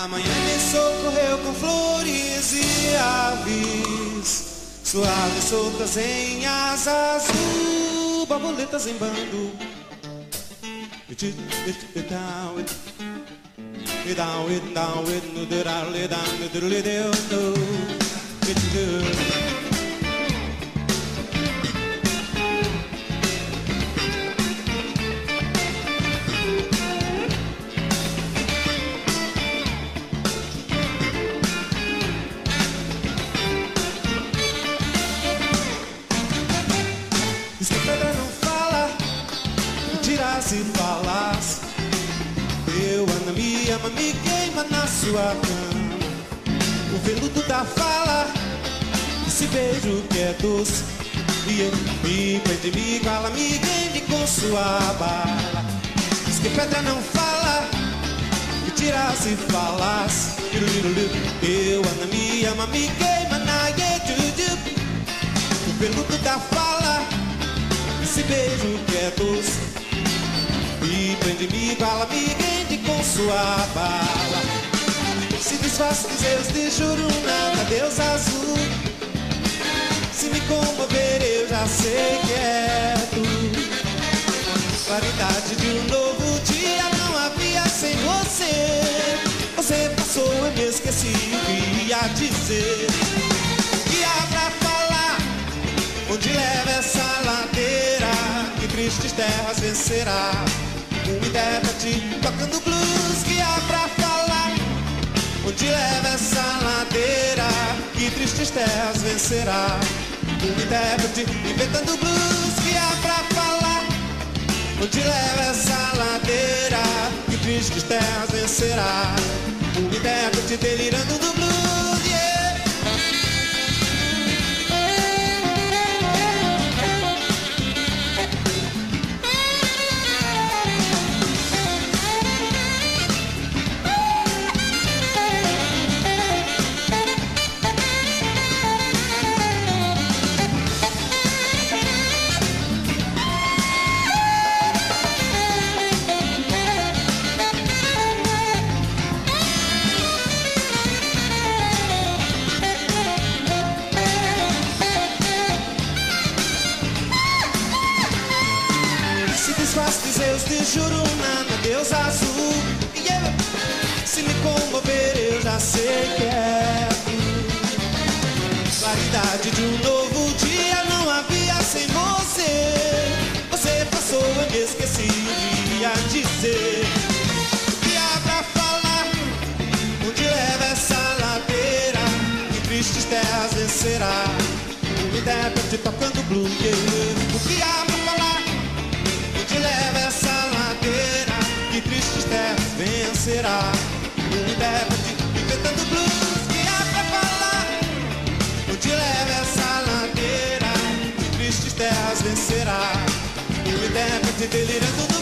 Amanhã me socorreu com flores e aves, suaves soltas em asa azul, borboletas em bando. Diz que pedra não fala, mentira se falas. Eu amo, me ama, me queima na sua cama. O veludo da fala, esse beijo que é doce, e ele me prende, me cala, me rende com sua bala. Diz que pedra não fala, mentira se falas. Eu amo, me ama, me queima na yejuju. O veludo da fala, esse beijo que é doce, me prende, me bala, me rende com sua bala. Se desfaz dos seus de juruna, Deus azul. Se me comover eu já sei que é tu. Claridade de um novo dia não havia sem você. Você passou, eu me esqueci o que ia dizer. O que há pra falar? Onde leva essa ladeira? Que tristes terras vencerá? Um intérprete tocando blues. Que há pra falar? Onde leva essa ladeira? Que tristes terras vencerá? Um intérprete inventando blues. Que há pra falar? Onde leva essa ladeira? Que tristes terras vencerá? Um intérprete delirando do blues. Yeah. Desfaz Zeus de Juruna, Deus azul. Yeah. Se me comover eu já sei que é tu. Claridade de um novo dia não havia sem você. Você passou, eu me esqueci o que ia dizer. O que há pra falar? Onde leva essa ladeira? Que tristes terras vencerá? Um intérprete tocando blues. Yeah. O que há pra falar? Onde leva essa ladeira? Que tristes terras vencerá? Um intérprete inventando blues. Que há pra falar? Onde leva essa ladeira? Que tristes terras vencerá? Um intérprete delirando do